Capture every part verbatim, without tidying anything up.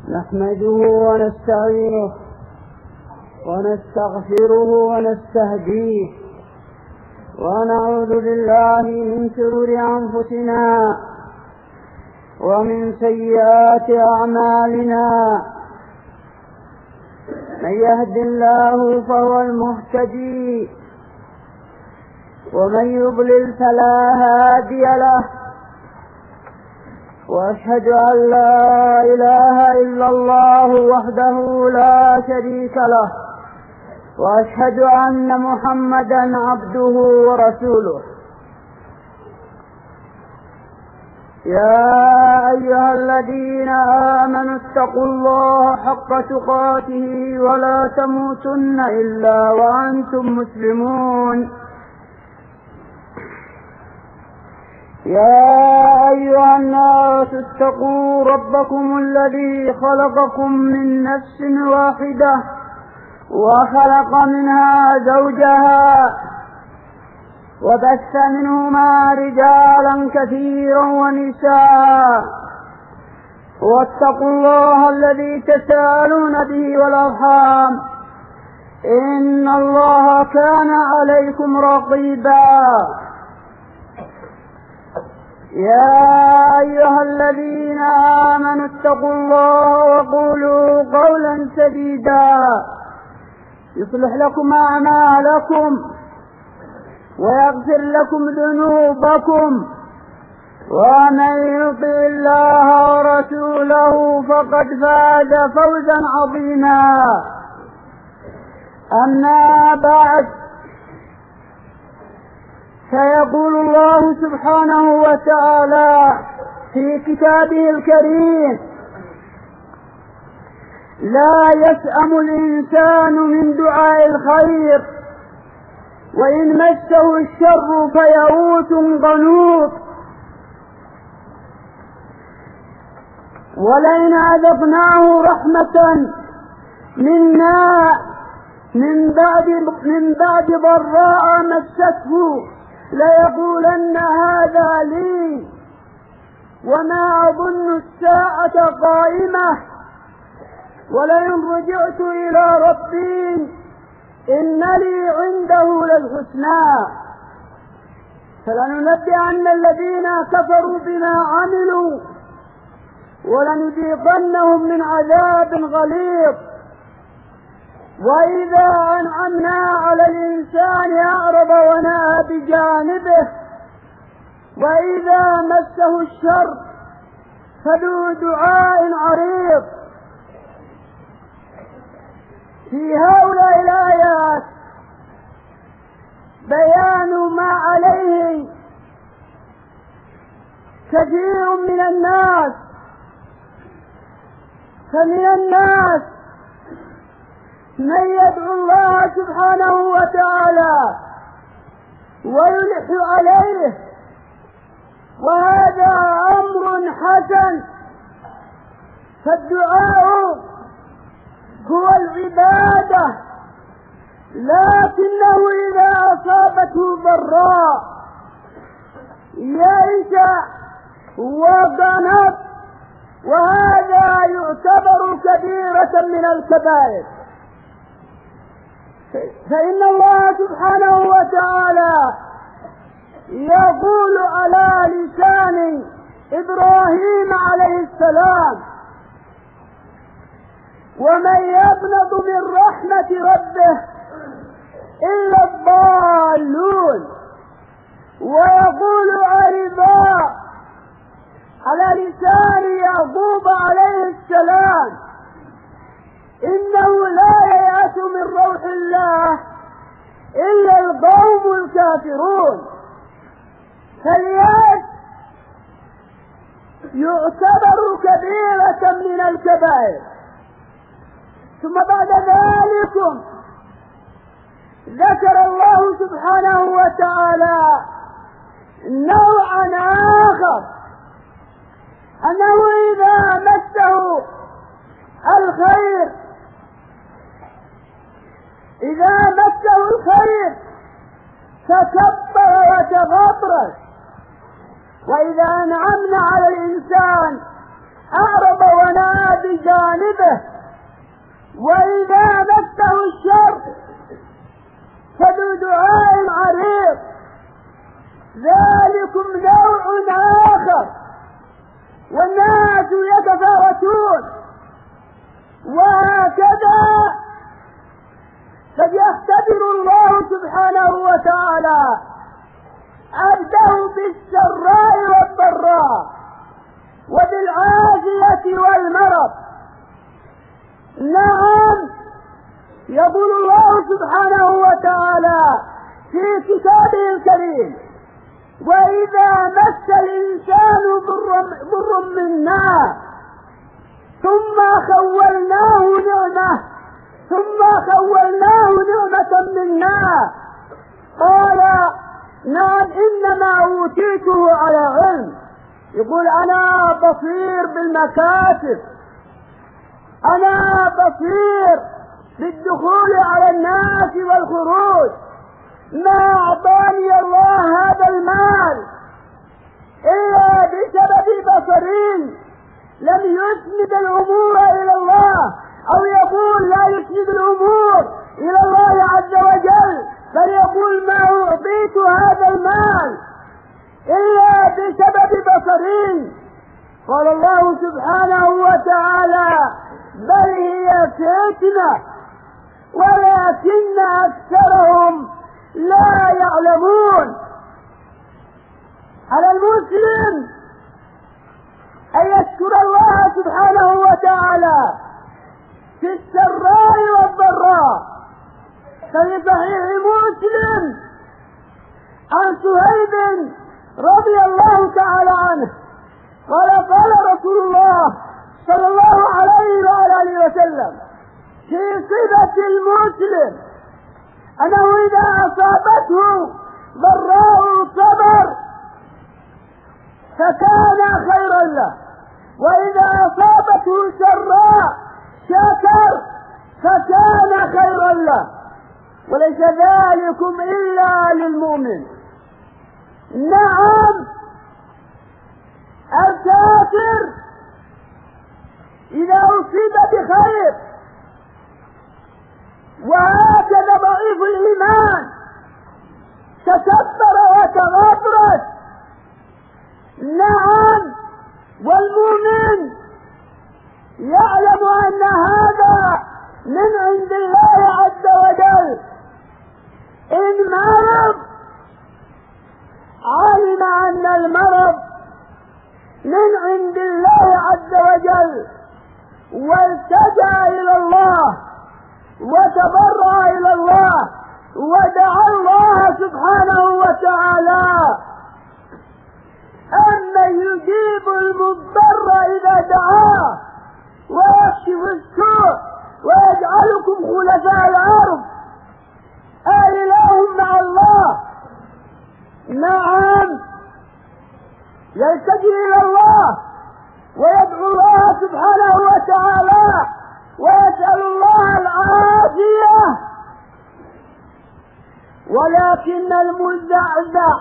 نحمده ونستعينه ونستغفره ونستهديه ونعوذ بالله من شرور أنفسنا ومن سيئات أعمالنا. من يهد الله فهو المهتدي ومن يضلل فلا هادي له، وأشهد أن لا إله إلا الله وحده لا شريك له، وأشهد أن محمدا عبده ورسوله. يا أيها الذين آمنوا اتقوا الله حق تقاته ولا تموتن إلا وأنتم مسلمون. يا أيها الناس اتقوا ربكم الذي خلقكم من نفس واحدة وخلق منها زوجها وبث منهما رجالا كثيرا ونساء، واتقوا الله الذي تساءلون به والأرحام إن الله كان عليكم رقيبا. يا أيها الذين آمنوا اتقوا الله وقولوا قولا سديدا يصلح لكم أعمالكم ويغفر لكم ذنوبكم، ومن يطع الله ورسوله فقد فاز فوزا عظيما. أما بعد، فيقول الله سبحانه وتعالى في كتابه الكريم: لا يسأم الإنسان من دعاء الخير وإن مسه الشر فيئوس قنوط، ولئن أذقناه رحمة منا من بعد من بعد ضراء مسته ليقولن هذا لي وما أظن الساعة قائمة ولئن رجعت إلى ربي إن لي عنده للحسنى فلننبئن الذين كفروا بما عملوا ولنذيقنهم من عذاب غليظ. وإذا أنعمنا على الإنسان أعرض ونأى بجانبه وإذا مسه الشر فذو دعاء عريض. في هؤلاء الآيات بيان ما عليه كثير من الناس، فمن الناس من يدعو الله سبحانه وتعالى ويلح عليه، وهذا أمر حسن، فالدعاء هو العبادة، لكنه إذا أصابته ضراء يئس وقنط، وهذا يعتبر كبيرة من الكبائر. فإن الله سبحانه وتعالى يقول على لسان إبراهيم عليه السلام: ومن يقنط من رحمة ربه إلا الضالون. ويقول أيضا على لسان يعقوب عليه السلام: إنه لا ييأس من روح الله إلا القوم الكافرون. فاليأس يعتبر كبيرة من الكبائر. ثم بعد ذلك ذكر الله سبحانه وتعالى نوعا آخر، أنه إذا مسه الخير إذا مسه الخير تكبر وتغطرس، وإذا أنعمنا على الإنسان أعرض ونأى بجانبه وإذا مسه الشر فذو دعاء عريض. ذلكم نوع آخر، والناس يتفاوتون، وهكذا قد يختبر الله سبحانه وتعالى عبده بالسراء والضراء وبالعافية والمرض. نعم، يقول الله سبحانه وتعالى في كتابه الكريم: وإذا مس الإنسان ضر منا ثم خولناه نعمة ثم خولناه نعمة منا قال نعم إنما أوتيته على علم. يقول أنا بصير بالمكاتب، أنا بصير بالدخول على الناس والخروج، ما أعطاني الله هذا المال إلا بسبب بصري لم يسند الأمور إلى الله، أو يقول لا يسند الأمور إلى الله عز وجل، بل يقول ما أعطيت هذا المال إلا بسبب بصري. قال الله سبحانه وتعالى: بل هي فتنة ولكن أكثرهم لا يعلمون. على المسلم أن يشكر الله سبحانه وتعالى في السراء والضراء. ففي صحيح مسلم عن سهيب رضي الله تعالى عنه قال: قال رسول الله صلى الله عليه وآله وسلم في صفة المسلم أنه إذا أصابته ضراء صبر فكان خيرا له، وإذا أصابته سراء شكر فكان خيرا له، وليس ذلكم إلا للمؤمن. نعم، الكافر إذا أصيب بخير، وهكذا ضعيف الإيمان تكبر وتغطرس. نعم، والمؤمن يعلم أن هذا من عند الله عز وجل. إن مرض علم أن المرض من عند الله عز وجل، والتجأ إلى الله وتضرع إلى الله ودعا الله سبحانه وتعالى. أما يجيب المضطر إذا دعاه ويكشف السوء ويجعلكم خلفاء الأرض، أإله مع الله؟ نعم، يلتجئ إلى الله ويدعو الله سبحانه وتعالى ويسأل الله العافية، ولكن المزعزع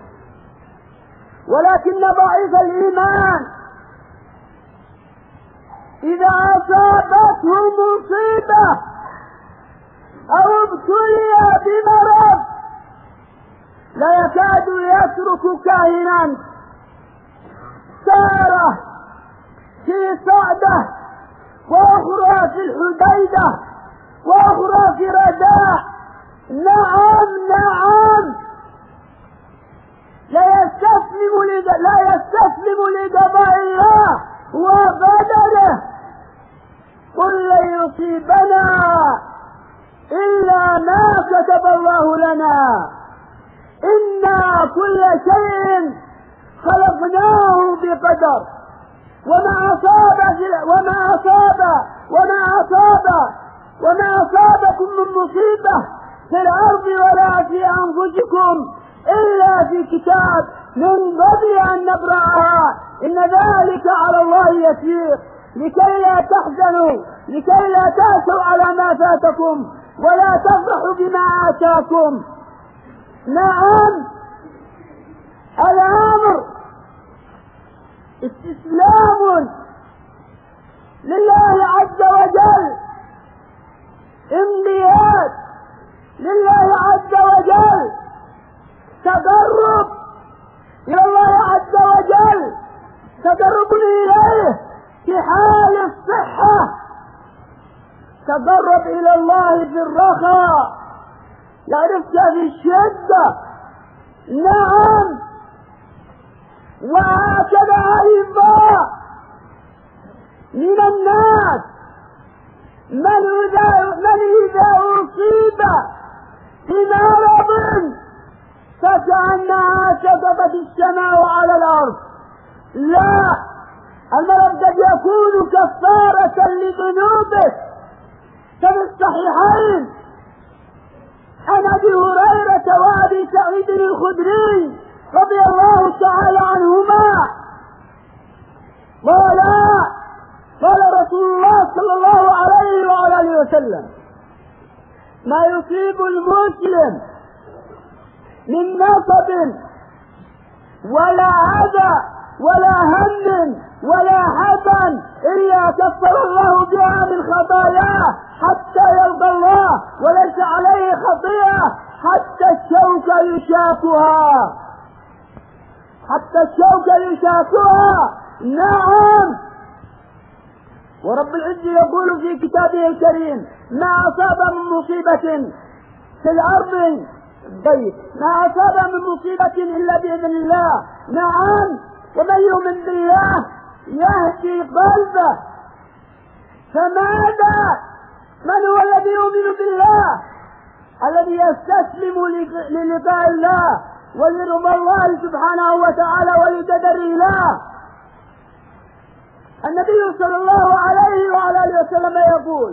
ولكن ضعيف الإيمان إذا أصابته مصيبة أو ابتلي بمرض لا يكاد يترك كاهنا سارة في صعدة وأخرى في الحديدة وأخرى في رداء. نعم نعم، لا يستسلم لا يستسلم لقضاء الله وقدره. قل لن يصيبنا إلا ما كتب الله لنا، إنا كل شيء خلقناه بقدر. وما أصاب وما أصاب وما أصاب وما أصابكم من مصيبة في الأرض ولا في أنفسكم إلا في كتاب من قبل أن نبرأها، إن ذلك على الله يسير. لكي لا تحزنوا لكي لا تأسوا على ما فاتكم ولا تفرحوا بما آتاكم. نعم، الأمر استسلام لله عز وجل انقياد لله عز وجل، تقرب إلى الله عز وجل، تقرب إليه في حال الصحة، تقرب إلى الله في الرخاء، يعرفك في الشدة. نعم، وهكذا أيضا من الناس من إذا من إذا أصيب بمرض فكأنها سقطت السماء على الأرض. لا، المرض قد يكون كفارة لذنوبه، كما الصحيحين عن أبي هريرة وأبي سعيد الخدري رضي الله تعالى عنهما قال قال رسول الله صلى الله عليه وعلى آله وسلم: ما يصيب المسلم من نصب ولا أذى ولا هم ولا حزن إلا كفر الله بها من خطاياه حتى يرضى الله، وليس عليه خطيئة حتى الشوكة يشاكها، حتى الشوكة يشاكها. نعم، ورب العزة يقول في كتابه الكريم: ما أصاب من مصيبة في الأرض طيب ما أصاب من مصيبة إلا بإذن الله. نعم، ومن يؤمن بالله يهدي قلبه. فماذا؟ من هو الذي يؤمن بالله؟ الذي يستسلم للقاء الله ولرضا الله سبحانه وتعالى ولقدر الله. النبي صلى الله عليه وعلى آله وسلم يقول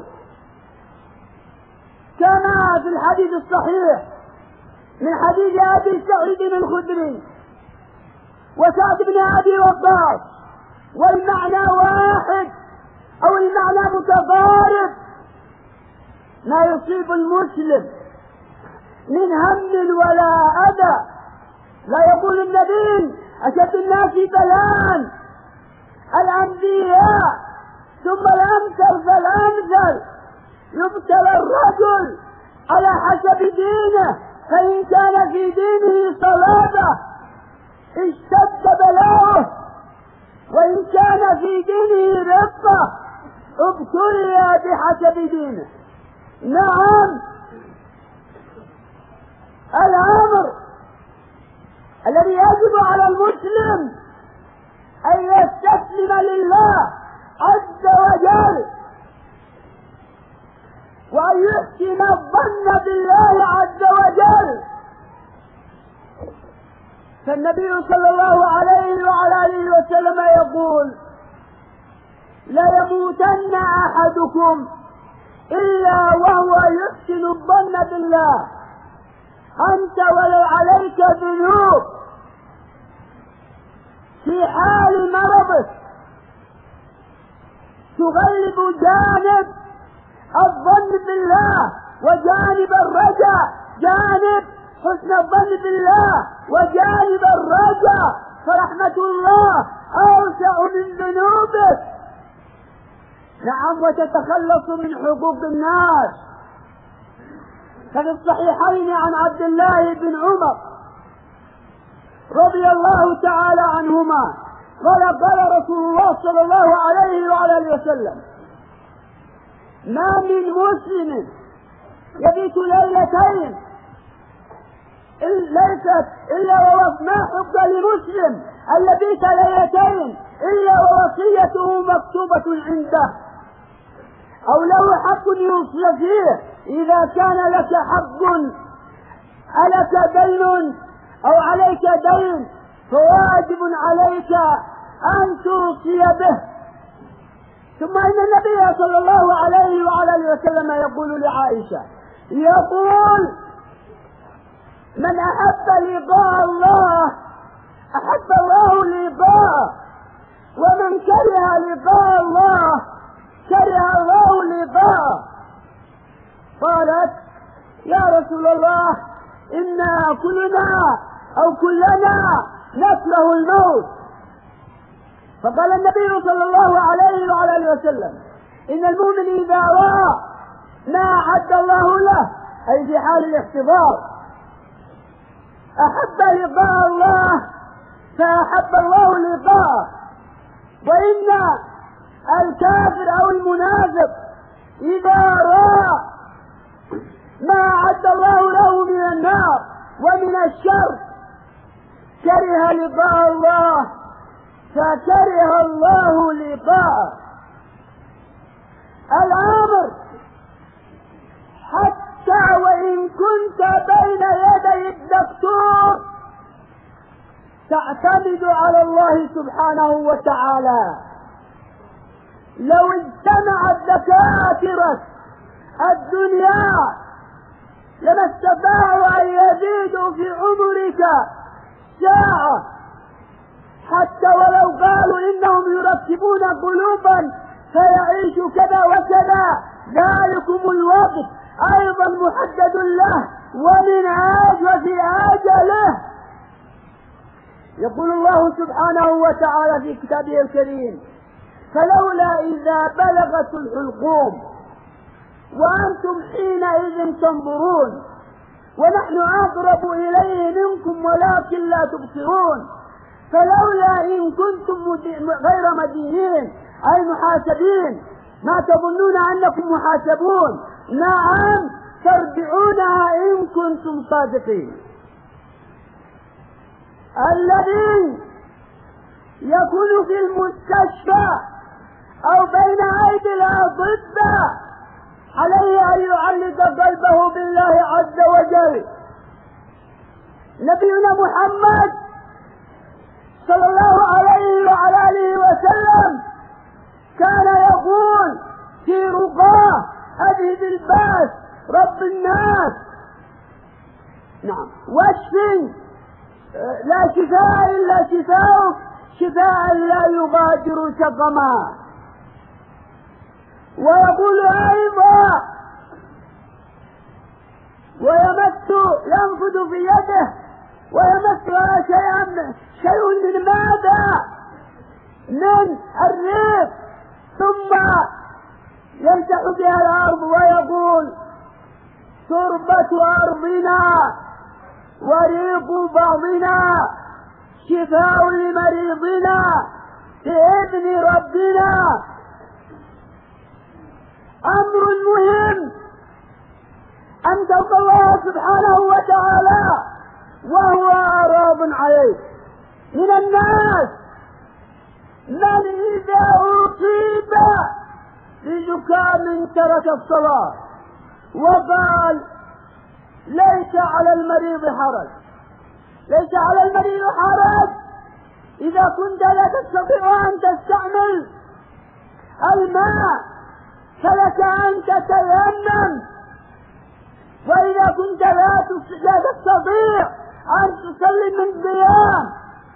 كما في الحديث الصحيح من حديث أبي سعيد الخدري وسعد بن أبي وقاص، والمعنى واحد أو المعنى متضارب: ما يصيب المسلم من هم ولا أذى. لا يقول النبي: أشد الناس بلاء الأنبياء ثم الأمثل فالأمثل، يبتلى الرجل على حسب دينه، فإن كان في دينه صلابة اشتد بلاؤه، وإن كان في دينه رقة ابتلي بحسب دينه. نعم، الأمر الذي يجب على المسلم أن يستسلم لله عز وجل وأن يحسن الظن بالله عز وجل. فالنبي صلى الله عليه وعلى آله وسلم يقول: لا يموتن أحدكم إلا وهو يحسن الظن بالله، أنت ولو عليك ذنوب في حال مرضك تغلب جانب الظن بالله وجانب الرجاء، جانب حسن الظن بالله وجانب الرجاء، فرحمة الله أوسع من ذنوبك. نعم، وتتخلص من حقوق الناس. ففي الصحيحين عن عبد الله بن عمر رضي الله تعالى عنهما قال: قال رسول الله صلى الله عليه وعلى اله وسلم: ما من مسلم يبيت ليلتين ليست الا ما حق لمسلم ان يبيت ليلتين الا ووصيته مكتوبة عنده، او له حق يوصي فيه. اذا كان لك حق ألك دين او عليك دين فواجب عليك ان توصي به. ثم ان النبي صلى الله عليه وعلى اله وسلم يقول لعائشة، يقول: من احب لقاء الله احب الله لقاءه، ومن كره لقاء الله كره الله لقاءه. قالت: يا رسول الله إنا كلنا أو كلنا نكره الموت. فقال النبي صلى الله عليه وعلى آله وسلم: إن المؤمن إذا رأى ما أعد الله له، أي في حال الاحتضار. أحب لقاء الله فأحب الله لقاءه. وإن الكافر أو المنافق إذا رأى ما أعد الله له من النار ومن الشر كره لقاء الله فكره الله لقاءه. الأمر حتى وإن كنت بين يدي الدكتور تعتمد على الله سبحانه وتعالى. لو اجتمعت دكاترة الدنيا لما استطاعوا أن يزيدوا في عمرك ساعة، حتى ولو قالوا إنهم يركبون قلوبا فيعيش كذا وكذا، ذلكم الوقت أيضا محدد له ومن أجل أجله. يقول الله سبحانه وتعالى في كتابه الكريم: فلولا إذا بلغت الحلقوم وأنتم حينئذ تنظرون ونحن أقرب إليه منكم ولكن لا تبصرون. فلولا إن كنتم غير مدينين أي محاسبين، ما تظنون أنكم محاسبون؟ نعم ترجعونها إن كنتم صادقين. الذي يكون في المستشفى أو بين أيدي الأطباء عليه أن يعلق قلبه بالله عز وجل. نبينا محمد صلى الله عليه وعلى آله وسلم كان يقول في رقاه: أذهب الباس رب الناس، نعم، واشفي لا شفاء إلا شفاؤك شفاء لا يغادر سقما. ويقول أيضا: ويمس ينفذ في يده ويمسها شيئا شيء من ماذا؟ من الريح، ثم يمسح بها الأرض ويقول: تربة أرضنا وريق بعضنا شفاء لمريضنا بإذن ربنا. أمر مهم أن تلقى الله سبحانه وتعالى وهو أراض عليك. من الناس من إذا أصيب بزكام ترك الصلاة وقال: ليس على المريض حرج، ليس على المريض حرج إذا كنت لا تستطيع أن تستعمل الماء فلك أن تتيمم، وإذا كنت لا تستطيع أن تصلي من قيام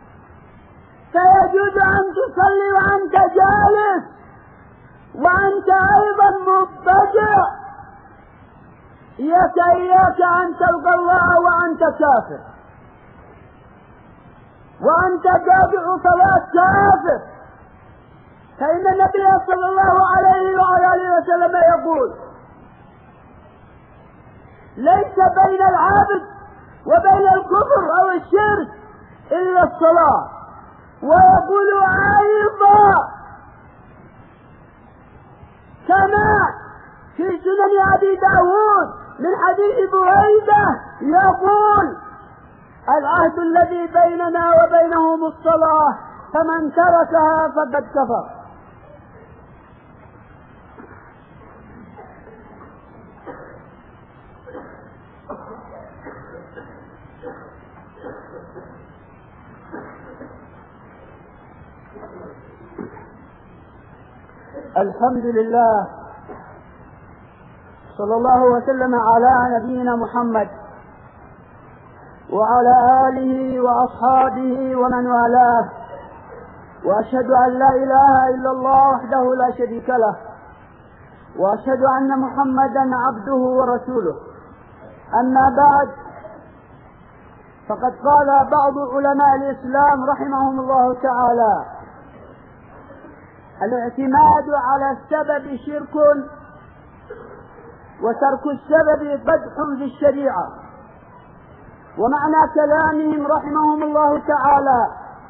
فيجوز أن تصلي وأنت جالس وأنت أيضا مضطجع. إياك إياك أن تلقى الله وأنت كافر وأنت تابع صلاة كافر. فإن النبي صلى الله عليه وعلى آله وسلم يقول: ليس بين العبد وبين الكفر أو الشرك إلا الصلاة. ويقول أيضا كما في سنن أبي داود من حديث بريدة يقول: العهد الذي بيننا وبينهم الصلاة فمن تركها فقد كفر. الحمد لله، صلى الله وسلم على نبينا محمد وعلى آله وأصحابه ومن والاه، وأشهد أن لا إله إلا الله وحده لا شريك له، وأشهد أن محمدا عبده ورسوله. أما بعد، فقد قال بعض علماء الإسلام رحمهم الله تعالى: الاعتماد على السبب شرك وترك السبب قدح في الشريعة. ومعنى كلامهم رحمهم الله تعالى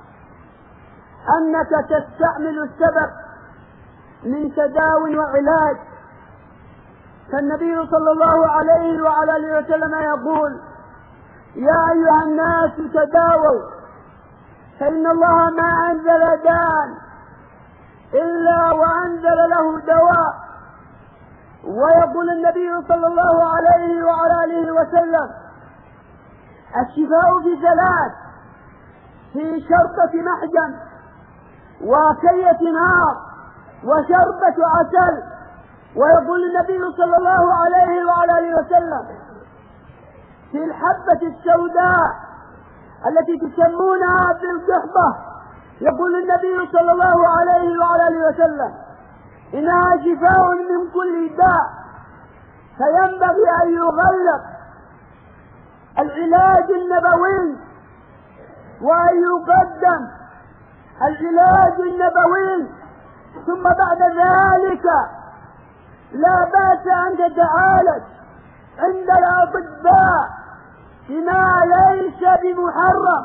أنك تستعمل السبب من تداو وعلاج. فالنبي صلى الله عليه وعلى آله وسلم يقول: يا أيها الناس تداووا فإن الله ما أنزل داء إلا وأنزل له دواء. ويقول النبي صلى الله عليه وعلى آله وسلم: الشفاء في ثلاث: في شربة محجن، وكية نار، وشربة عسل. ويقول النبي صلى الله عليه وعلى آله وسلم: في الحبة السوداء التي تسمونها بالقحبة، يقول النبي صلى الله عليه وعلى آله وسلم: إنها شفاء من كل داء. فينبغي أن يغلق العلاج النبوي وأن يقدم العلاج النبوي، ثم بعد ذلك لا بأس أن تتعالج عند الأطباء بما ليس بمحرم.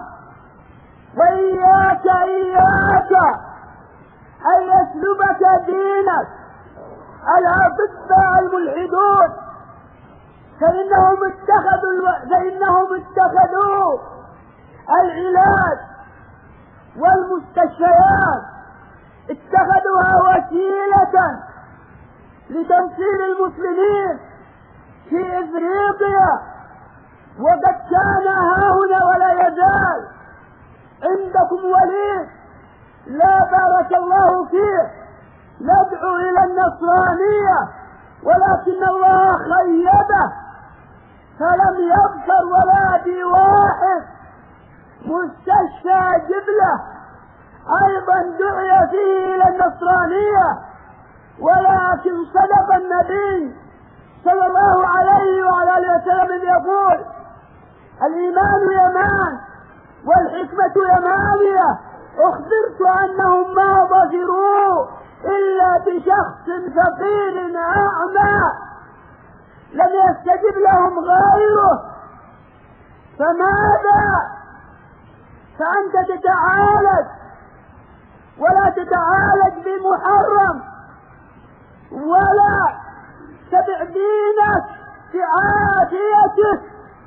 وإياك إياك أن يسلبك دينك الأطباء الملحدون، فإنهم اتخذوا الو... فإنهم اتخذوا العلاج والمستشفيات اتخذوها وسيلة لتنصير المسلمين في إفريقيا، وقد كان هاهنا ولا يزال عندكم ولي لا بارك الله فيه ندعو إلى النصرانية، ولكن الله خيبه فلم يظفر ولا بواحد مستشفى جبلة أيضا دعي فيه إلى النصرانية. ولكن صدق النبي صلى الله عليه وعلى آله وسلم يقول: الإيمان يمان والحكمة يمانية. أخبرت أنهم ما ظفروا إلا بشخص فقير أعمى لم يستجب لهم غيره. فماذا؟ فأنت تتعالج ولا تتعالج بمحرم، ولا تبع دينك بعافيتك،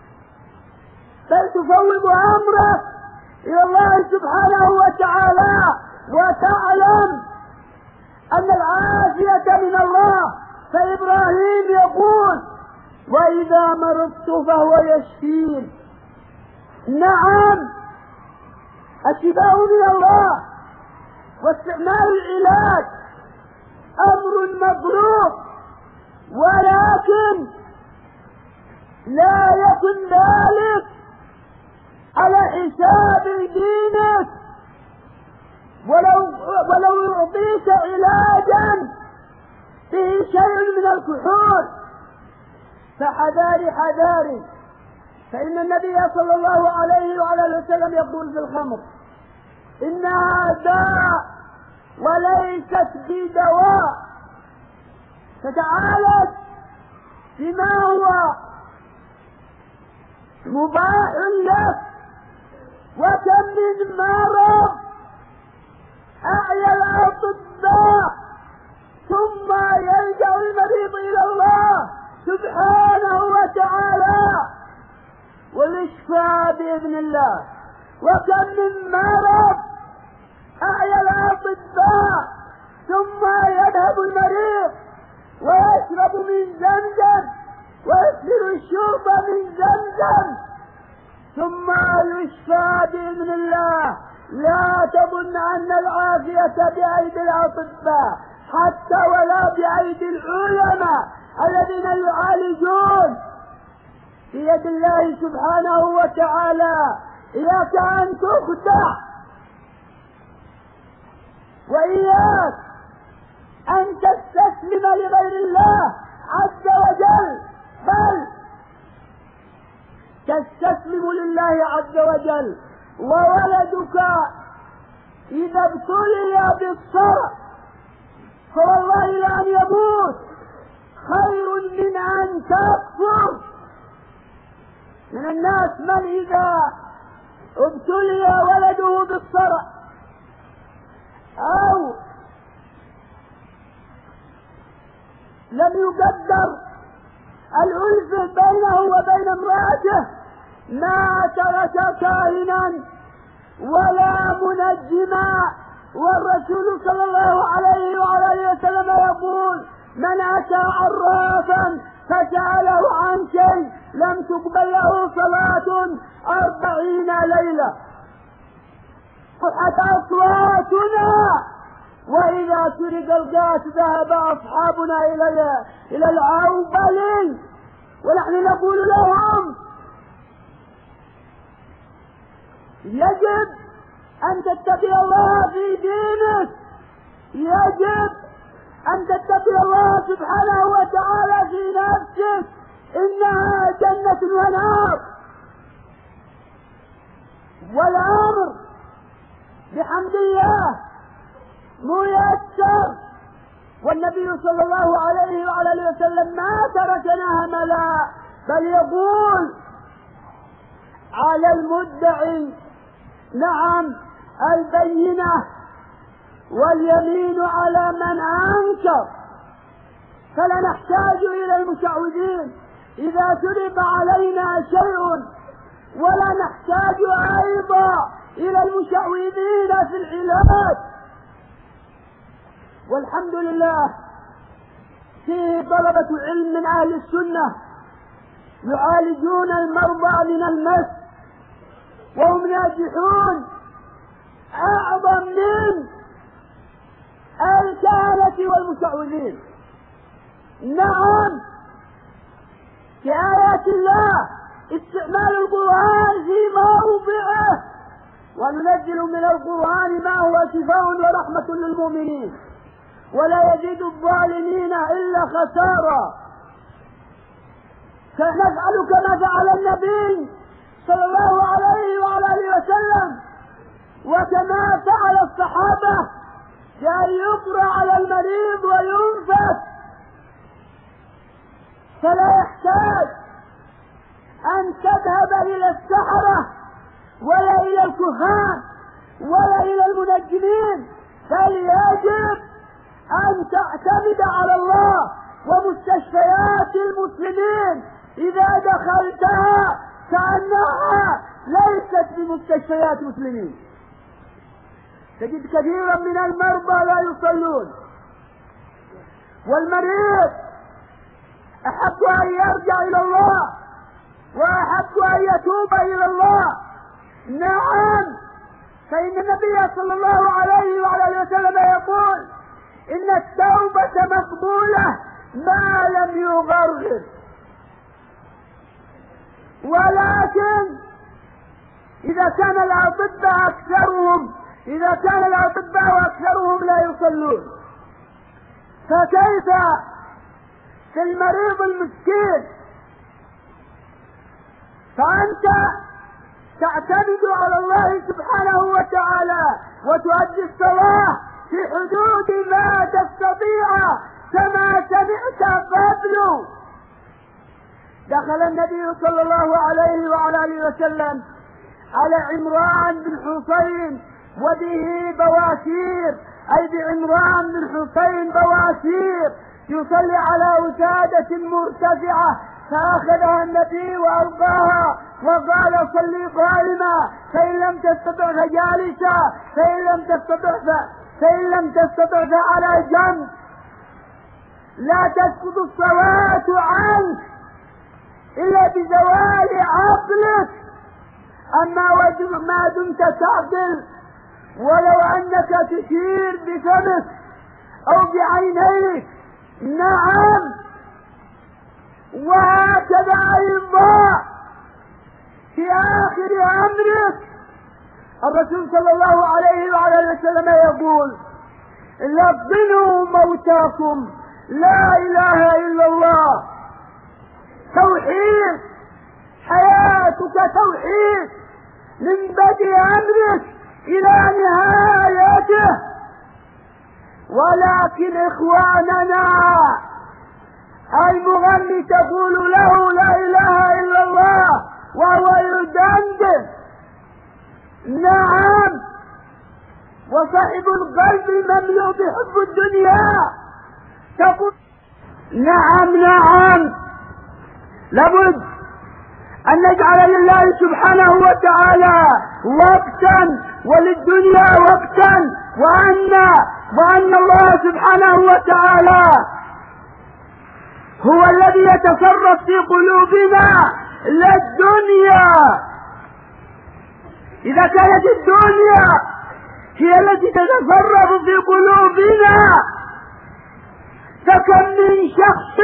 بل تفوض أمرك إلى الله سبحانه وتعالى، وتعلم أن العافية من الله. فإبراهيم يقول: وإذا مرضت فهو يشفين. نعم، الشفاء من الله، واستعمال العلاج أمر مطلوب، ولكن لا يكن ذلك على حساب دينك. ولو ولو أعطيت علاجا فيه شيء من الكحول فحذاري حذاري، فإن النبي صلى الله عليه وعلى آله وسلم يقول في الخمر: إنها داء وليست بدواء. فتعالج بما هو مباح لك. وكم من مرض أعيا الأطباء ثم يلجأ المريض إلى الله سبحانه وتعالى والإشفاء بإذن الله. وكم من مرض أعيا الأطباء ثم يذهب المريض ويشرب من زمزم ويكثر الشرب من زمزم ثم يشفى بإذن الله. لا تظن أن العافية بأيدي الأطباء حتى ولا بأيدي العلماء الذين يعالجون، بيد الله سبحانه وتعالى. إياك أن تخدع، وإياك أن تستسلم لغير الله عز وجل، بل تستسلم لله عز وجل. وولدك إذا ابتلي بالصرع فوالله لأن يموت خير من أن تكفر. من الناس من إذا ابتلي ولده بالصرع أو لم يقدر الألفة بينه وبين امرأته ما ترك كاهنا ولا منجما، والرسول صلى الله عليه وعلى وسلم يقول: من أتى عرافا فسأله عن شيء لم تقبل له صلاة أربعين ليلة. صحت أصواتنا وإذا سرق القاس ذهب أصحابنا إلى إلى العوبل ونحن نقول لهم: يجب أن تتقي الله في دينك، يجب أن تتقي الله سبحانه وتعالى في نفسك، إنها جنة ونار. والأمر بحمد الله ميسر، والنبي صلى الله عليه وعلى وسلم ما تركنا هملا، بل يقول: على المدعي نعم البينة واليمين على من أنكر. فلا نحتاج إلى المشعوذين إذا سلب علينا شيء، ولا نحتاج أيضا إلى المشعوذين في العلاج. والحمد لله فيه طلبة علم من أهل السنة يعالجون المرضى من المس، وهم ناجحون أعظم من الكهنة والمشعوذين. نعم، في آيات الله استعمال القرآن في موضعه، وننزل من القرآن ما هو شفاء ورحمة للمؤمنين ولا يزيد الظالمين إلا خسارا. فنفعل كما فعل النبي صلى الله عليه وعلى آله وسلم، وكما فعل الصحابة بأن يقرأ على المريض وينفث. فلا يحتاج أن تذهب إلى السحرة ولا إلى الكهان ولا إلى المنجمين، بل يجب أن تعتمد على الله. ومستشفيات المسلمين إذا دخلتها كأنها ليست بمستشفيات مسلمين. تجد كثيرا من المرضى لا يصلون، والمريض أحب أن يرجع إلى الله وأحب أن يتوب إلى الله. نعم، فإن النبي صلى الله عليه وعلى وسلم يقول: إن التوبة مقبولة ما لم يغرر. ولكن إذا كان الأطباء أكثرهم إذا كان الأطباء أكثرهم لا يصلون، فكيف في المريض المسكين؟ فأنت تعتمد على الله سبحانه وتعالى وتؤدي الصلاة في حدود ما تستطيع، كما سمعت قبل. دخل النبي صلى الله عليه وعلى آله وسلم على عمران بن حسين وبه بواسير، أي بعمران بن حسين بواسير، يصلي على وسادة مرتفعة، فأخذها النبي وألقاها وقال: صلي قائما، فإن لم تستطع فجالسا، فإن لم تستطع فإن لم تستطع فعلى جنب. لا تسقط الصلاة عنك إلا بزوال عقلك. أما ما دمت تعقل، ولو أنك تشير بفمك أو بعينيك، نعم. وهكذا أيضا في آخر أمرك الرسول صلى الله عليه وعلى وسلم يقول: لقنوا موتاكم لا إله إلا الله. توحيد، حياتك توحيد من بدء أمرك إلى نهايته. ولكن إخواننا المغربين عمي تقول له لا إله إلا الله وهو يدندن. نعم، وصاحب القلب مملوء بحب الدنيا تقول نعم نعم. لابد أن نجعل لله سبحانه وتعالى وقتا وللدنيا وقتا، وأن وأن الله سبحانه وتعالى هو الذي يتصرف في قلوبنا لا الدنيا. إذا كانت الدنيا هي التي تتصرف في قلوبنا فكم من شخص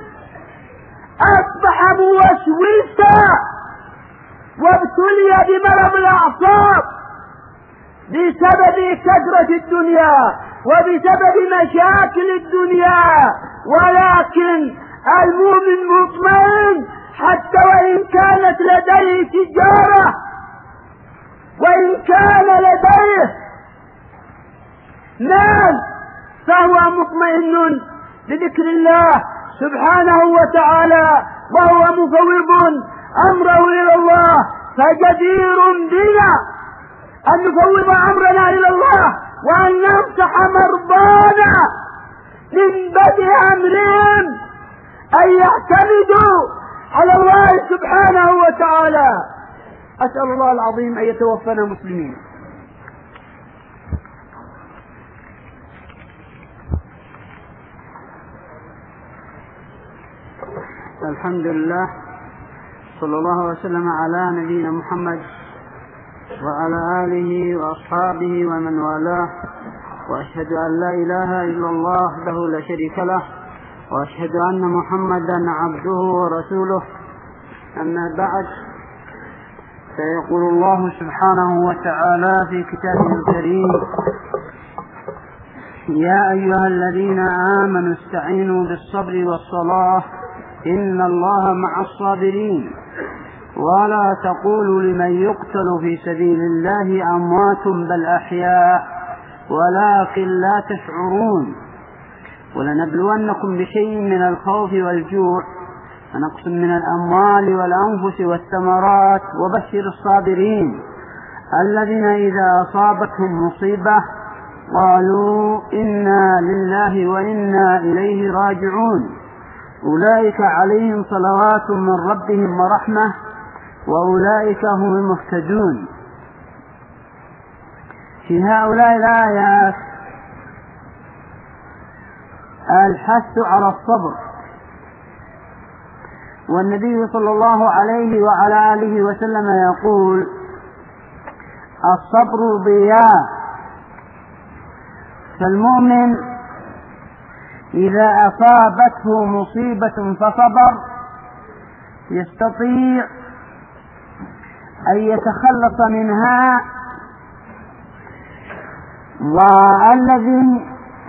أصبح موسوسا وابتلي بمرض الأعصاب بسبب كثرة الدنيا وبسبب مشاكل الدنيا. ولكن المؤمن مطمئن حتى وإن كانت لديه تجارة، وإن كان لديه مال، فهو مطمئن بذكر الله سبحانه وتعالى وهو مفوض أمره إلى الله. فجدير بنا أن نفوض أمرنا إلى الله وأن ننصح مرضانا من بدء أمرهم أن يعتمدوا على الله سبحانه وتعالى. أسأل الله العظيم أن يتوفنا مسلمين. الحمد لله، صلى الله وسلم على نبينا محمد وعلى آله وأصحابه ومن والاه، وأشهد أن لا إله إلا الله وحده لا شريك له، وأشهد أن محمدا عبده ورسوله. أما بعد، فيقول الله سبحانه وتعالى في كتابه الكريم: يا أيها الذين آمنوا استعينوا بالصبر والصلاة إن الله مع الصابرين، ولا تقولوا لمن يقتل في سبيل الله أموات بل أحياء ولكن لا تشعرون. ولنبلونكم بشيء من الخوف والجوع ونقص من الأموال والأنفس والثمرات وبشر الصابرين الذين إذا أصابتهم مصيبة قالوا إنا لله وإنا إليه راجعون، أولئك عليهم صلوات من ربهم ورحمة وأولئك هم المهتدون. في هؤلاء الآيات الحث على الصبر، والنبي صلى الله عليه وعلى آله وسلم يقول: الصبر ضياء. فالمؤمن إذا أصابته مصيبة فصبر يستطيع أن يتخلص منها، والذي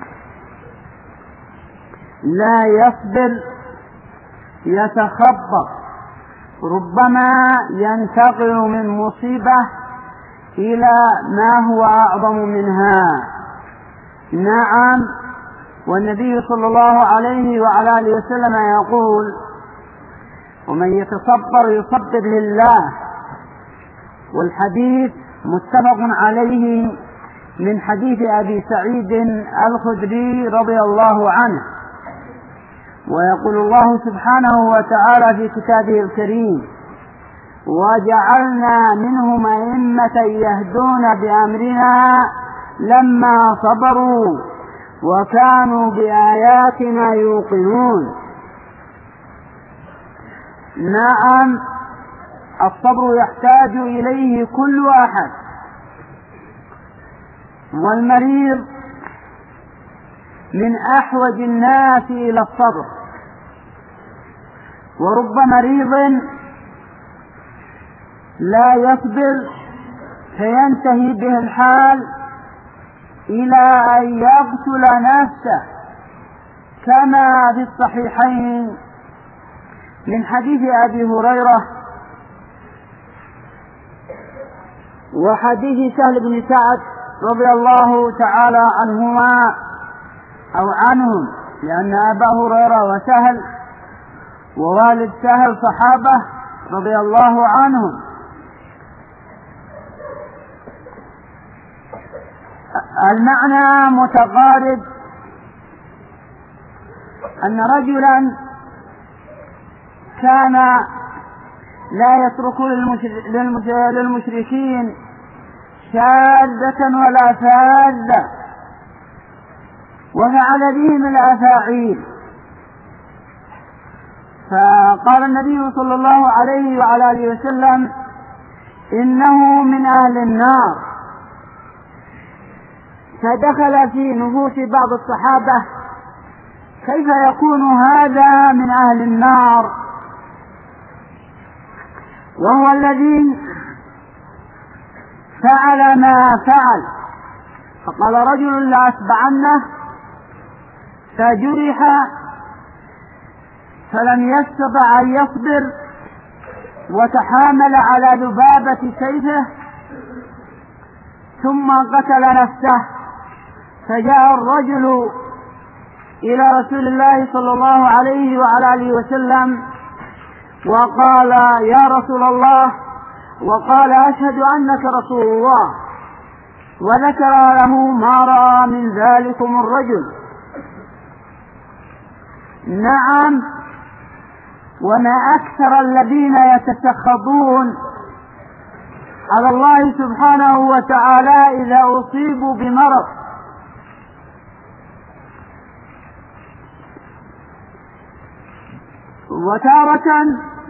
لا يصبر يتخبط، ربما ينتقل من مصيبة إلى ما هو أعظم منها. نعم، والنبي صلى الله عليه وعلى آله وسلم يقول: ومن يتصبر يصبر لله. والحديث متفق عليه من حديث أبي سعيد الخدري رضي الله عنه. ويقول الله سبحانه وتعالى في كتابه الكريم: وجعلنا منهم أئمة يهدون بأمرنا لما صبروا وكانوا بآياتنا يوقنون. نعم، الصبر يحتاج إليه كل أحد، والمريض من أحوج الناس إلى الصبر. ورب مريض لا يصبر فينتهي به الحال إلى أن يقتل نفسه، كما في الصحيحين من حديث أبي هريرة وحديث سهل بن سعد رضي الله تعالى عنهما أو عنهم، لأن أبا هريرة وسهل ووالد سهل صحابة رضي الله عنهم. المعنى متقارب، أن رجلا كان لا يترك للمشركين شاذة ولا فاذة، وفعل بهم الأفاعيل. فقال النبي صلى الله عليه وعلى آله وسلم: إنه من أهل النار. فدخل في نفوس بعض الصحابة: كيف يكون هذا من أهل النار وهو الذي فعل ما فعل؟ فقال رجل: لأتبعنه. فجرح فلم يستطع أن يصبر، وتحامل على ذبابة سيفه ثم قتل نفسه. فجاء الرجل إلى رسول الله صلى الله عليه وعلى آله وسلم وقال: يا رسول الله، وقال: أشهد أنك رسول الله، وذكر له ما رأى من ذلكم الرجل. نعم، وما أكثر الذين يتسخطون على الله سبحانه وتعالى إذا أصيبوا بمرض. وتارة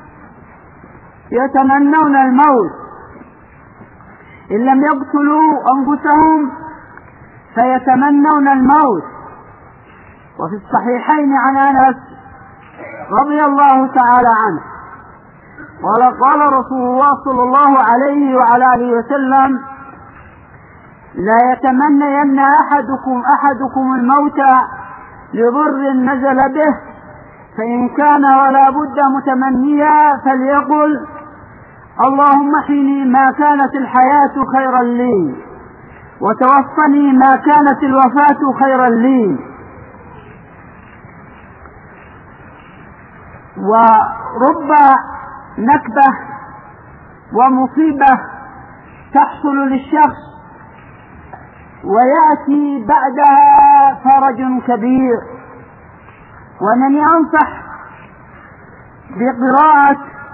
يتمنون الموت، إن لم يقتلوا أنفسهم فيتمنون الموت. وفي الصحيحين عن أنس رضي الله تعالى عنه قال: قال رسول الله صلى الله عليه وعلى آله وسلم: لا يتمنين أحدكم أحدكم الموت لضر نزل به، فإن كان ولا بد متمنيا فليقل: اللهم احيني ما كانت الحياة خيرا لي، وتوفني ما كانت الوفاة خيرا لي. ورب نكبة ومصيبة تحصل للشخص ويأتي بعدها فرج كبير. وأنني أنصح بقراءة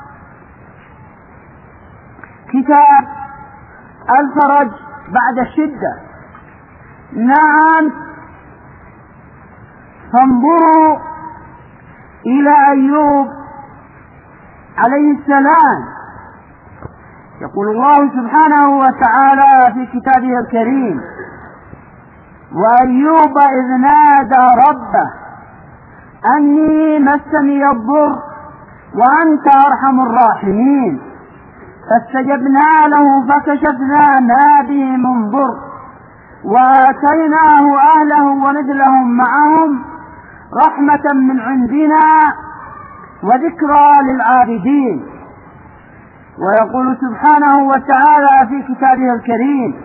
كتاب الفرج بعد الشدة. نعم، فانظروا إلى أيوب عليه السلام. يقول الله سبحانه وتعالى في كتابه الكريم: وأيوب إذ نادى ربه أني مسني الضر وأنت أرحم الراحمين، فاستجبنا له فكشفنا ما به من ضر وآتيناه أهله ومثلهم معهم رحمة من عندنا وذكرى للعابدين. ويقول سبحانه وتعالى في كتابه الكريم: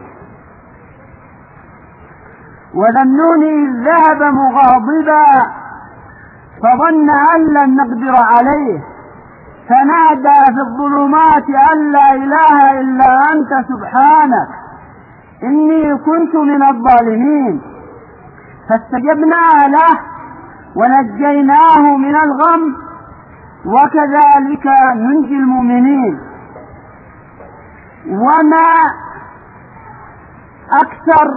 وذا النون إذ ذهب مغاضبا فظن أن لن نقدر عليه فنادى في الظلمات أن لا إله إلا أنت سبحانك إني كنت من الظالمين، فاستجبنا له ونجيناه من الغم وكذلك ننجي المؤمنين. وما أكثر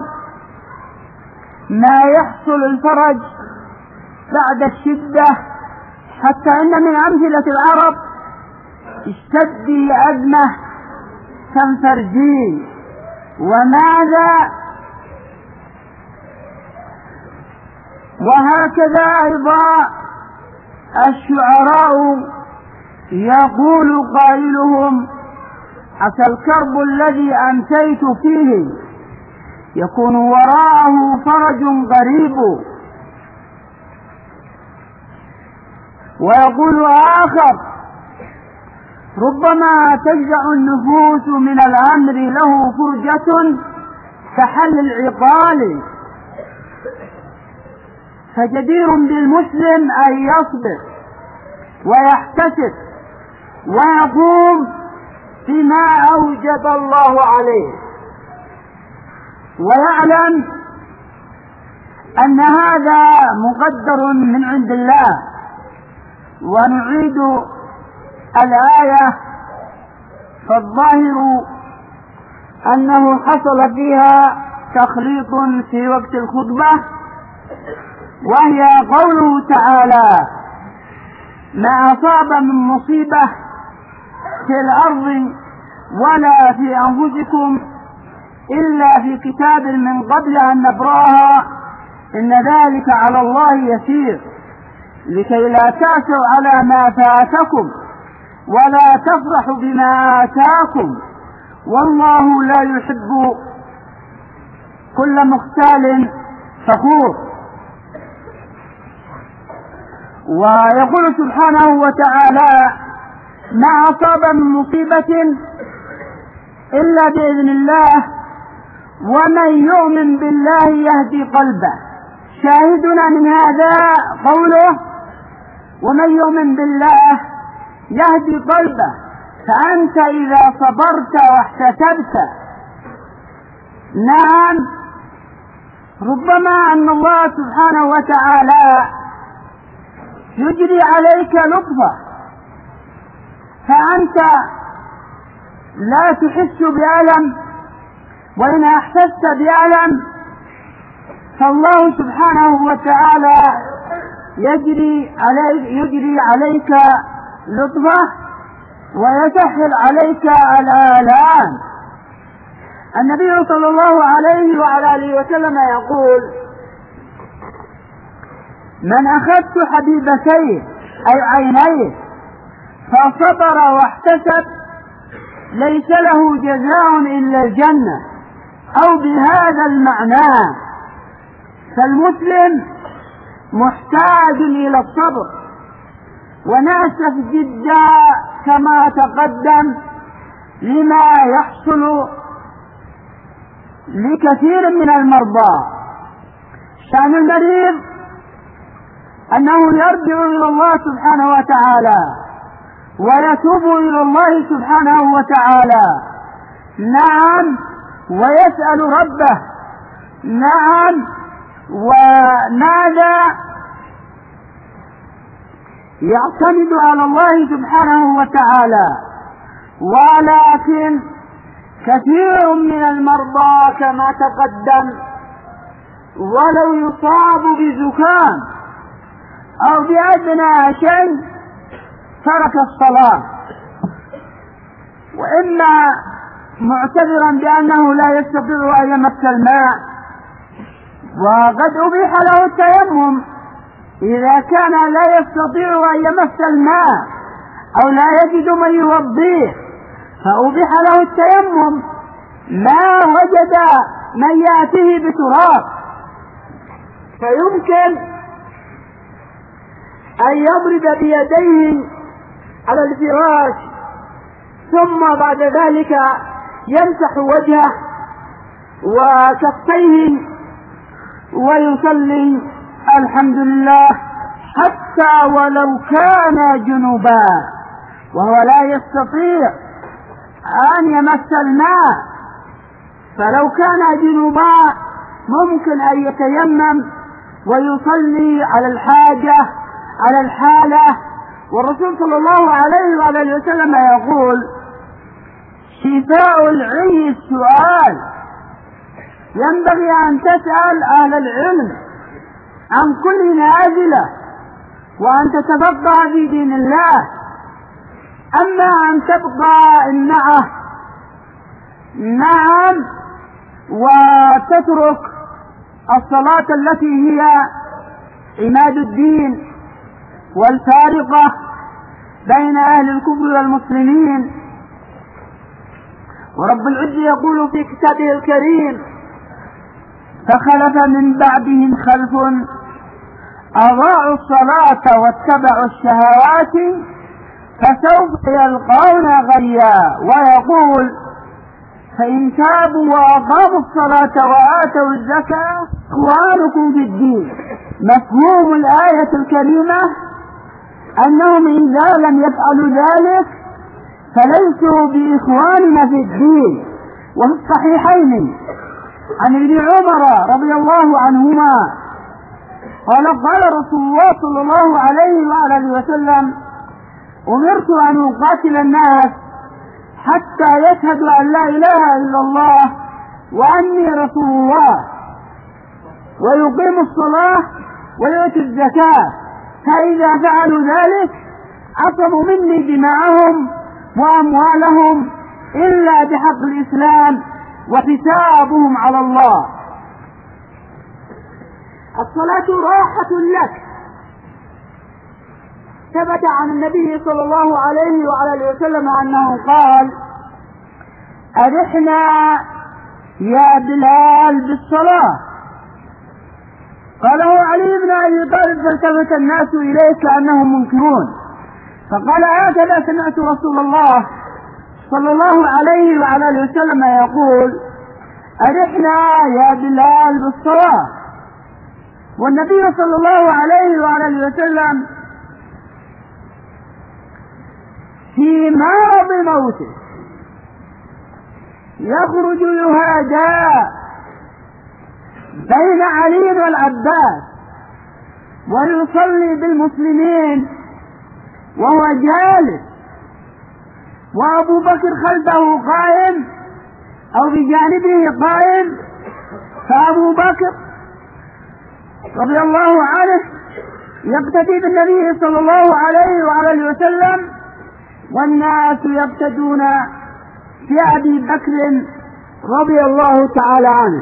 ما يحصل الفرج بعد الشدة، حتى إن من أمثلة العرب: اشتدي أزمة تنفرجين. وماذا؟ وهكذا أيضا الشعراء يقول قائلهم: عسى الكرب الذي أمسيت فيه يكون وراءه فرج غريب. ويقول آخر: ربما تجزع النفوس من الأمر له فرجة كحل العقال، فجدير بالمسلم أن يصبر ويحتسب ويقوم بما أوجب الله عليه، ويعلم أن هذا مقدر من عند الله. ونعيد الآية، فالظاهر أنه حصل فيها تخليط في وقت الخطبة، وهي قوله تعالى: ما أصاب من مصيبة في الأرض ولا في أنفسكم إلا في كتاب من قبل أن نبرأها إن ذلك على الله يسير، لكي لا تأسوا على ما فاتكم ولا تفرحوا بما آتاكم والله لا يحب كل مختال فخور. ويقول سبحانه وتعالى: ما أصاب من مصيبة إلا بإذن الله ومن يؤمن بالله يهدي قلبه. شاهدنا من هذا قوله: ومن يؤمن بالله يهدي قلبه. فأنت إذا صبرت واحتسبت، نعم، ربما أن الله سبحانه وتعالى يجري عليك لطفه، فأنت لا تحس بألم، وإن أحسست بألم فالله سبحانه وتعالى يجري عليك, يجري عليك لطفه ويسهل عليك الآلام. النبي صلى الله عليه وعلى آله وسلم يقول: من أخذت حبيبتيه أي عينيه فصبر واحتسب ليس له جزاء إلا الجنة، أو بهذا المعنى. فالمسلم محتاج إلى الصبر، ونأسف جدا كما تقدم لما يحصل لكثير من المرضى. شأن المريض أنه يرجع إلى الله سبحانه وتعالى ويتوب إلى الله سبحانه وتعالى، نعم، ويسأل ربه، نعم، وماذا يعتمد على الله سبحانه وتعالى. ولكن كثير من المرضى كما تقدم ولو يصاب بزكام أو بأدنى شيء ترك الصلاة، وإما معتذرا بأنه لا يستطيع أن يمس الماء، وقد أبيح له التيمم إذا كان لا يستطيع أن يمس الماء أو لا يجد من يوضيه، فأبيح له التيمم ما وجد من يأتيه بتراب، فيمكن أن يضرب بيديه على الفراش ثم بعد ذلك يمسح وجهه وكفيه ويصلي الحمد لله حتى ولو كان جنبا وهو لا يستطيع أن يمس الماء. فلو كان جنبا ممكن أن يتيمم ويصلي على الحاجة على الحالة. والرسول صلى الله عليه وآله وسلم يقول: شفاء العي السؤال. ينبغي أن تسأل أهل العلم عن كل نازلة وأن تتفقه في دين الله. أما أن تبقى النعة نعم وتترك الصلاة التي هي عماد الدين والفارقة بين أهل الكفر والمسلمين. ورب العزة يقول في كتابه الكريم: فخلف من بعدهم خلف أضاعوا الصلاة واتبعوا الشهوات فسوف يلقون غيا. ويقول: فإن تابوا وأقاموا الصلاة وآتوا الزكاة إخوانكم في الدين. مفهوم الآية الكريمة أنهم إذا لم يفعلوا ذلك فليسوا بإخواننا في الدين. وفي الصحيحين عن ابن عمر رضي الله عنهما قال قال رسول الله صلى الله عليه وآله وسلم: أمرت أن أقاتل الناس حتى يشهدوا أن لا إله إلا الله وأني رسول الله ويقيموا الصلاة ويؤتوا الزكاة، فإذا فعلوا ذلك عصموا مني دماءهم وأموالهم إلا بحق الإسلام وحسابهم على الله. الصلاة راحة لك. ثبت عن النبي صلى الله عليه وعلى وسلم أنه قال: أرحنا يا بلال بالصلاة. قاله علي بن أبي طالب فالتفت الناس إليه كأنهم منكرون، فقال: هكذا سمعت رسول الله صلى الله عليه وعلى وسلم يقول: أرحنا يا بلال بالصلاة. والنبي صلى الله عليه وعلى وسلم في مرض موته يخرج يهادى بين علي والعباس ويصلي بالمسلمين وهو جالس، وأبو بكر خلفه قائم أو بجانبه قائم، فأبو بكر رضي الله عنه يقتدي بالنبي صلى الله عليه وآله وسلم، والناس يقتدون في أبي بكر رضي الله تعالى عنه.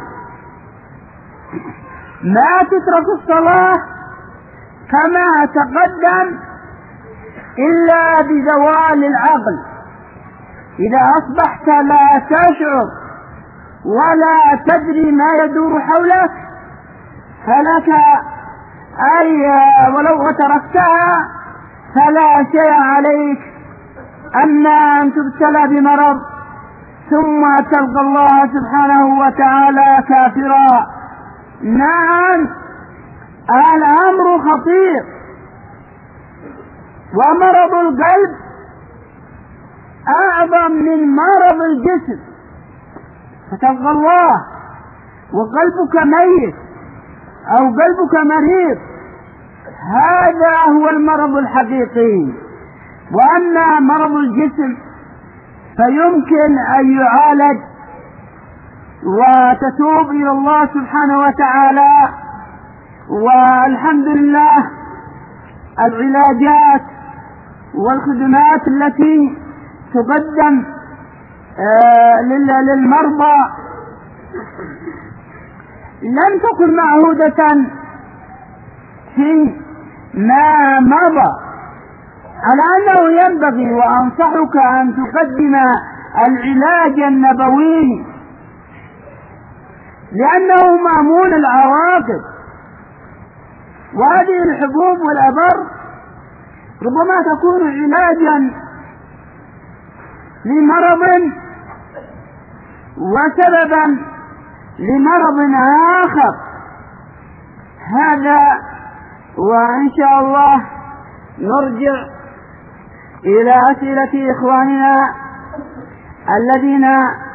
ما تترك الصلاة كما تقدم إلا بزوال العقل. إذا أصبحت لا تشعر ولا تدري ما يدور حولك فلك أي ولو تركتها فلا شيء عليك، أما أن تبتلى بمرض ثم تلقى الله سبحانه وتعالى كافرا. نعم الأمر خطير، ومرض القلب أعظم من مرض الجسم، فتلقى الله وقلبك ميت أو قلبك مريض، هذا هو المرض الحقيقي. وأما مرض الجسم فيمكن أن يعالج وتتوب إلى الله سبحانه وتعالى، والحمد لله العلاجات والخدمات التي تقدم للمرضى لم تكن معهودة في ما مضى، على أنه ينبغي وأنصحك أن تقدم العلاج النبوي لأنه مأمون العواقب. وهذه الحبوب والأبر ربما تكون علاجا لمرض وسببا لمرض آخر. هذا وإن شاء الله نرجع إلى أسئلة إخواننا الذين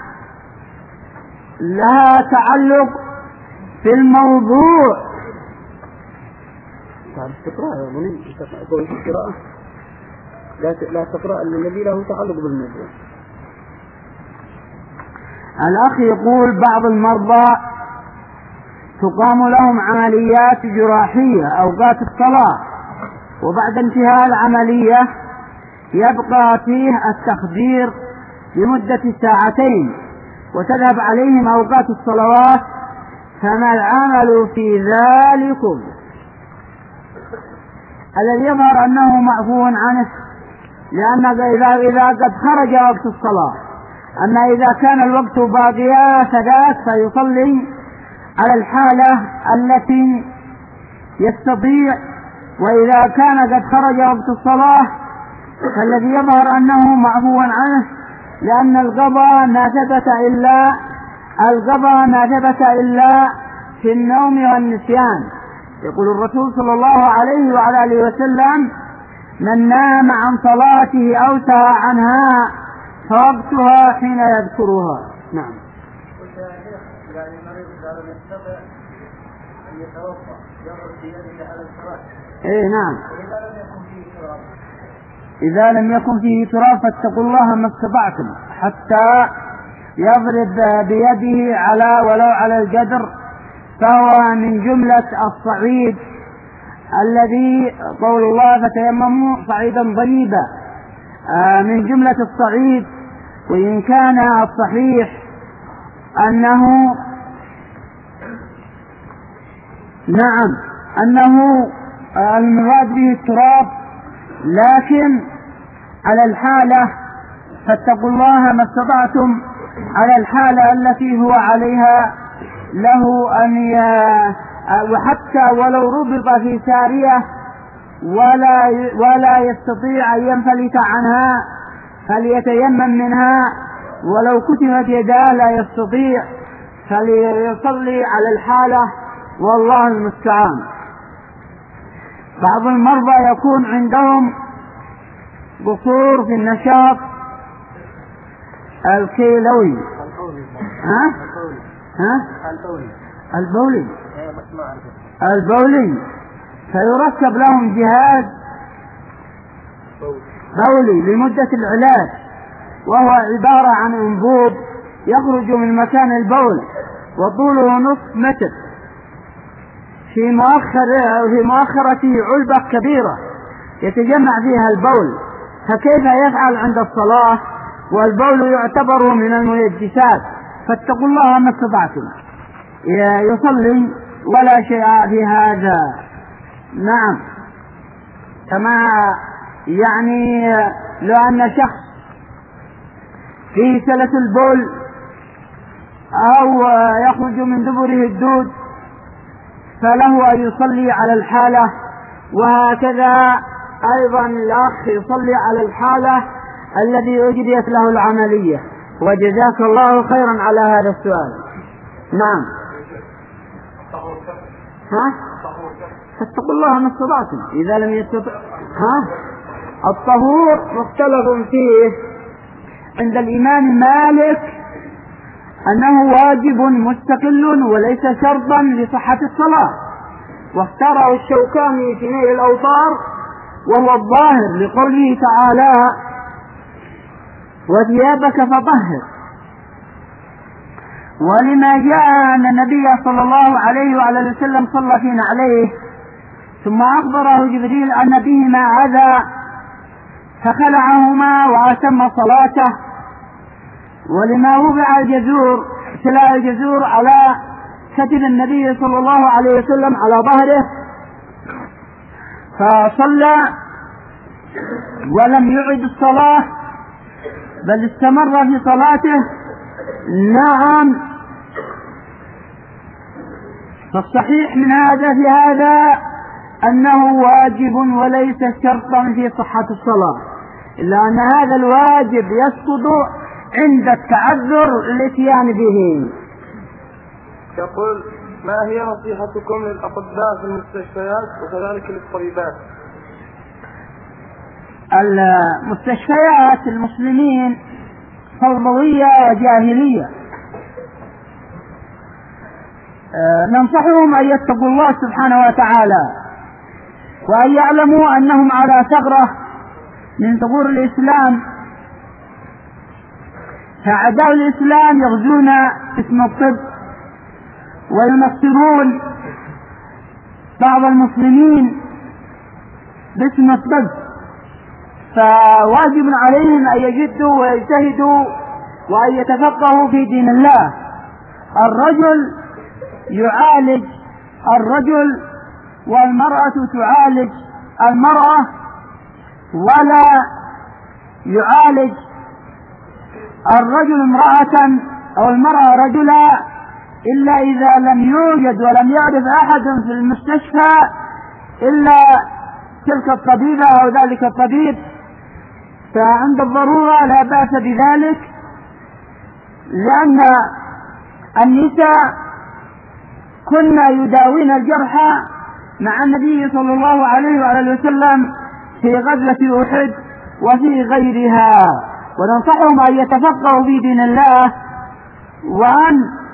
لها تعلق في الموضوع. لا تقرأ الذي له تعلق بالموضوع. الأخ يقول: بعض المرضى تقام لهم عمليات جراحية أوقات الصلاة، وبعد انتهاء العملية يبقى فيه التخدير لمدة ساعتين وتذهب عليهم أوقات الصلوات، فما العمل في ذلكم؟ الذي يظهر أنه معفو عنه، لأن إذا, إذا قد خرج وقت الصلاة. أما إذا كان الوقت باقيا فذاك فيصلي على الحالة التي يستطيع، وإذا كان قد خرج وقت الصلاة فالذي يظهر أنه معفو عنه، لأن القضاء ما ثبت إلا القضاء ما ثبت إلا في النوم والنسيان. يقول الرسول صلى الله عليه وعلى آله وسلم: من نام عن صلاته أو سهى عنها فوقتها حين يذكرها. نعم. يعني المريض إذا لم يستطع أن يتوضأ يضرب بيده على الفراش. إيه نعم. وإذا لم يكن فيه تراب. إذا لم يكن فيه تراب فاتقوا الله ما استطعتم حتى يضرب بيده على ولو على الجدر، فهو من جملة الصعيد الذي قول الله فتيمموا صعيدا طيبا، من جملة الصعيد. وإن كان الصحيح أنه نعم أنه المراد به التراب، لكن على الحالة فاتقوا الله ما استطعتم على الحالة التي هو عليها له أن ي... وحتى ولو ربط في سارية ولا ولا يستطيع أن ينفلت عنها فليتيمم منها، ولو كتمت يداه لا يستطيع فليصلي على الحالة والله المستعان. بعض المرضى يكون عندهم قصور في النشاط الكلوي ها ها البولي البولي فيركب لهم جهاز بولي لمدة العلاج، وهو عبارة عن انبوب يخرج من مكان البول وطوله نصف متر، في مؤخر في مؤخرته علبة كبيرة يتجمع فيها البول، فكيف يفعل عند الصلاة والبول يعتبر من المنجسات؟ فاتقوا الله ما استطعتم. يصلي ولا شيء في هذا. نعم. كما يعني لو أن شخص فيه سلس البول أو يخرج من دبره الدود فله أن يصلي على الحالة، وهكذا أيضا الأخ يصلي على الحالة الذي أجريت له العملية. وجزاك الله خيرا على هذا السؤال. نعم. ها؟ فاتقوا الله ما استطعتم إذا لم يستطع. ها؟ الطهور مختلف فيه عند الإمام مالك أنه واجب مستقل وليس شرطا لصحة الصلاة، واختاره الشوكاني في نيل الأوطار وهو الظاهر لقوله تعالى وثيابك فطهر، ولما جاء أن النبي صلى الله عليه وعلى وسلم صلى في نعليه ثم أخبره جبريل أن بهما أذى فخلعهما وأتم صلاته، ولما وضع الجزور سلاء الجزور على كتف النبي صلى الله عليه وسلم على ظهره فصلى ولم يعد الصلاة بل استمر في صلاته. نعم. فالصحيح من هذا في هذا أنه واجب وليس شرطا في صحة الصلاة، إلا أن هذا الواجب يسقط عند التعذر الاتيان به. يقول ما هي نصيحتكم للأطباء في المستشفيات وكذلك للطبيبات؟ المستشفيات المسلمين فوضوية وجاهلية، ننصحهم أن يتقوا الله سبحانه وتعالى وأن يعلموا أنهم على ثغرة من ثغور الإسلام، فأعداء الإسلام يغزون اسم الطب وينصرون بعض المسلمين باسم الطب، فواجب عليهم أن يجدوا ويجتهدوا وأن يتفقهوا في دين الله. الرجل يعالج الرجل والمرأة تعالج المرأة، ولا يعالج الرجل امرأة أو المرأة رجلا إلا إذا لم يوجد ولم يعرف أحد في المستشفى إلا تلك الطبيبة أو ذلك الطبيب، فعند الضرورة لا بأس بذلك، لأن النساء كنا يداوين الجرحى مع النبي صلى الله عليه وعلى وسلم في غزوة أحد وفي غيرها، وننصحهم أن يتفقهوا في دين الله وأن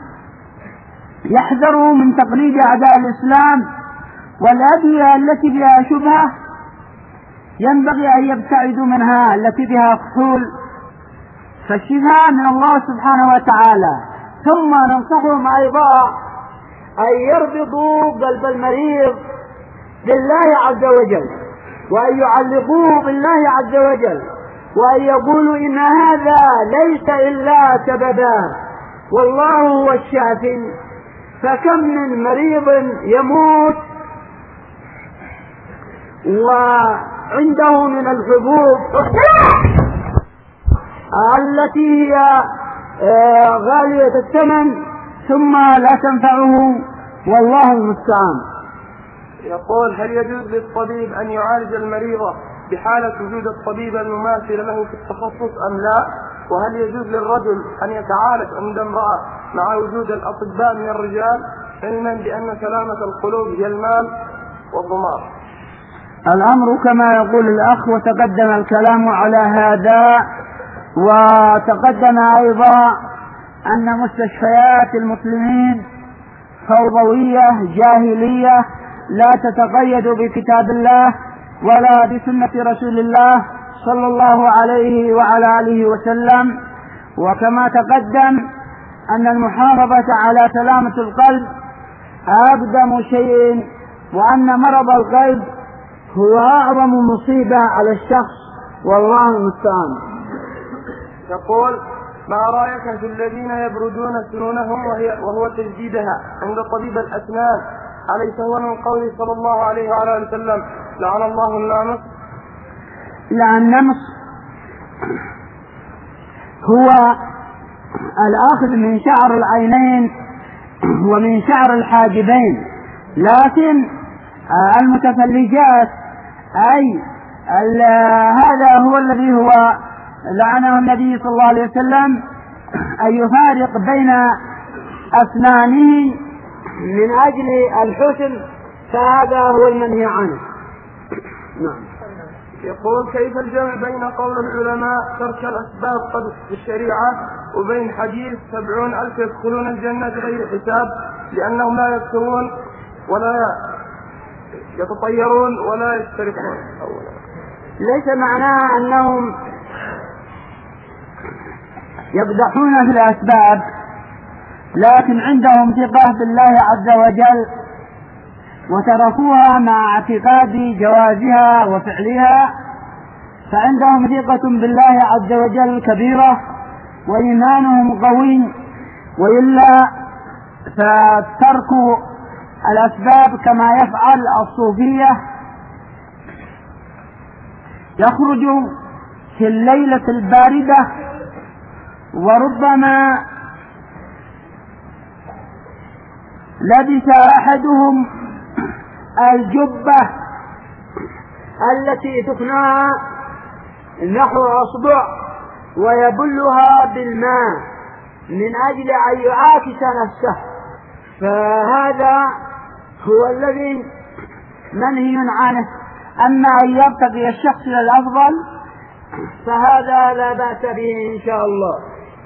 يحذروا من تقليد أعداء الإسلام والأدوية التي بها شبهة ينبغي أن يبتعدوا منها التي بها كحول، فالشفاء من الله سبحانه وتعالى. ثم ننصحهم أيضا أن يربطوا قلب المريض بالله عز وجل، وأن يعلقوه بالله عز وجل، وأن يقولوا إن هذا ليس إلا سببا والله هو الشافي. فكم من مريض يموت وعنده من الحبوب التي هي غالية الثمن ثم لا تنفعه والله المستعان. يقول: هل يجوز للطبيب أن يعالج المريضة بحالة وجود الطبيب المماثل له في التخصص أم لا؟ وهل يجوز للرجل أن يتعالج عند امرأة مع وجود الأطباء من الرجال، علما بأن سلامة القلوب هي المال والضمار؟ الأمر كما يقول الأخ، وتقدم الكلام على هذا، وتقدم أيضا أن مستشفيات المسلمين فوضوية جاهلية لا تتقيد بكتاب الله ولا بسنة رسول الله صلى الله عليه وعلى آله وسلم. وكما تقدم أن المحافظة على سلامة القلب أقدم شيء، وأن مرض القلب هو أعظم مصيبة على الشخص والله المستعان. يقول: ما رأيك في الذين يبردون سنونهم وهي وهو تجديدها عند طبيب الأسنان؟ أليس هو من قوله صلى الله عليه وعلى آله وسلم: لعن الله النامص؟ لا، النمص هو الآخذ من شعر العينين ومن شعر الحاجبين، لكن المتفلجات أي هذا هو الذي هو لعنه النبي صلى الله عليه وسلم أن يفارق بين أسنانه من أجل الحسن، فهذا هو المنهي عنه. نعم. يقول: كيف الجمع بين قول العلماء ترك الأسباب قد في الشريعة وبين حديث سبعون ألف يدخلون الجنة بغير حساب لأنهم لا يكتوون ولا يتطيرون ولا يسترقون؟ ليس معناه أنهم يقدحون في الأسباب، لكن عندهم ثقة بالله عز وجل وتركوها مع اعتقاد جوازها وفعلها، فعندهم ثقة بالله عز وجل كبيرة وإيمانهم قوي، وإلا فترك الأسباب كما يفعل الصوفية، يخرج في الليلة الباردة وربما لبس أحدهم الجبة التي تفنى نحو أصبع ويبلها بالماء من أجل أن يعاكس نفسه، فهذا هو الذي منهي عنه. أما أن يبتغي الشخص إلى الأفضل فهذا لا بأس به إن شاء الله.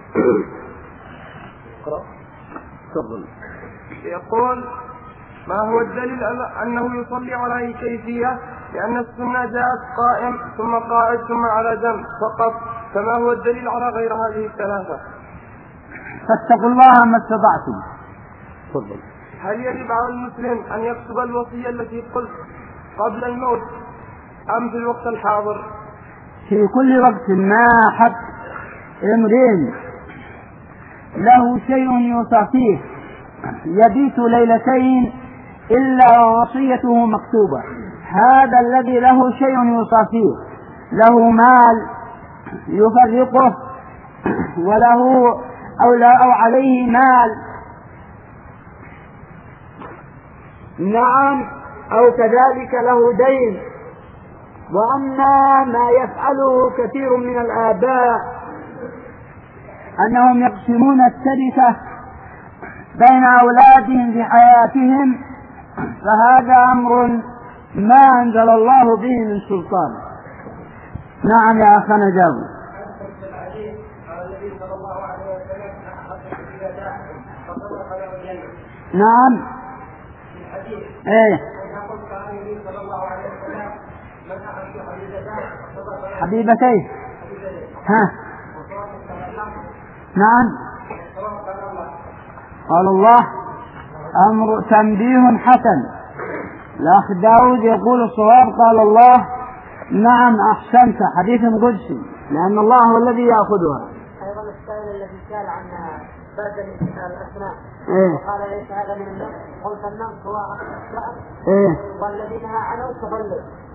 يقول: ما هو الدليل أنه يصلي على أي كيفية؟ لأن السنة جاءت قائم ثم قاعد ثم على جنب فقط، فما هو الدليل على غير هذه الثلاثة؟ فاتقوا الله ما استطعتم. تفضل. هل يجب على المسلم أن يكتب الوصية التي قلت قبل الموت أم في الوقت الحاضر؟ في كل وقت ما حد امرئ له شيء يوصى فيه يبيت ليلتين إلا وصيته مكتوبة، هذا الذي له شيء يوصى فيه، له مال يفرقه وله أو لا أو عليه مال نعم أو كذلك له دين. وأما ما يفعله كثير من الآباء أنهم يقسمون التركة بين أولادهم في حياتهم، فهذا أمر ما أنزل الله به من سلطان. نعم يا أخانا جاوب. نعم. ايه حبيبتيه. ها نعم. قال الله أمر تنبيه حسن. الأخ داود يقول الصواب قال الله. نعم أحسنت، حديث قدسي لأن الله هو الذي يأخذها. أيضا السائل الذي سأل عنها بعد الأسماء إيه؟ وقال ليس هذا من النص، قلت النص هو الأسماء إيه؟ والذي نهى عنه التفلت.